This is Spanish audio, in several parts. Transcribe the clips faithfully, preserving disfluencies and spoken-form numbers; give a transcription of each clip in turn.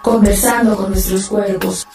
Conversando con nuestros cuerpos.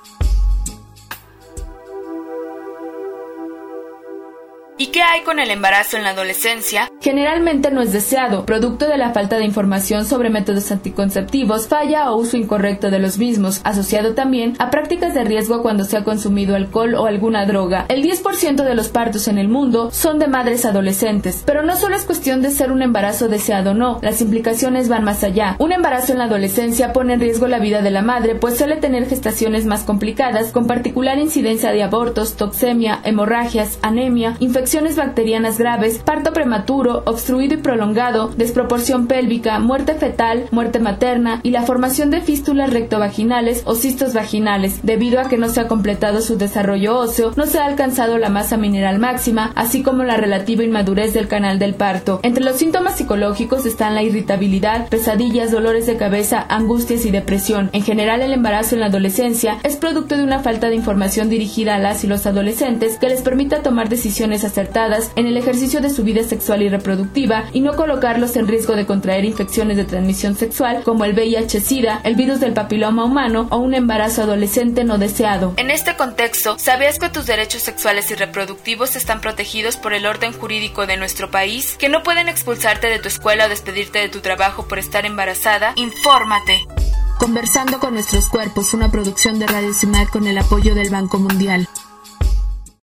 ¿Y qué hay con el embarazo en la adolescencia? Generalmente no es deseado, producto de la falta de información sobre métodos anticonceptivos, falla o uso incorrecto de los mismos, asociado también a prácticas de riesgo cuando se ha consumido alcohol o alguna droga. El diez por ciento de los partos en el mundo son de madres adolescentes, pero no solo es cuestión de ser un embarazo deseado o no, las implicaciones van más allá. Un embarazo en la adolescencia pone en riesgo la vida de la madre, pues suele tener gestaciones más complicadas, con particular incidencia de abortos, toxemia, hemorragias, anemia, infecciones bacterianas graves, parto prematuro, obstruido y prolongado, desproporción pélvica, muerte fetal, muerte materna y la formación de fístulas rectovaginales o cistos vaginales, debido a que no se ha completado su desarrollo óseo, no se ha alcanzado la masa mineral máxima, así como la relativa inmadurez del canal del parto. Entre los síntomas psicológicos están la irritabilidad, pesadillas, dolores de cabeza, angustias y depresión. En general, el embarazo en la adolescencia es producto de una falta de información dirigida a las y los adolescentes que les permita tomar decisiones acertadas en el ejercicio de su vida sexual y reproductiva y no colocarlos en riesgo de contraer infecciones de transmisión sexual como el V I H-Sida, el virus del papiloma humano o un embarazo adolescente no deseado. En este contexto, ¿sabías que tus derechos sexuales y reproductivos están protegidos por el orden jurídico de nuestro país? ¿Que no pueden expulsarte de tu escuela o despedirte de tu trabajo por estar embarazada? ¡Infórmate! Conversando con nuestros cuerpos, una producción de Radio CIMAC con el apoyo del Banco Mundial.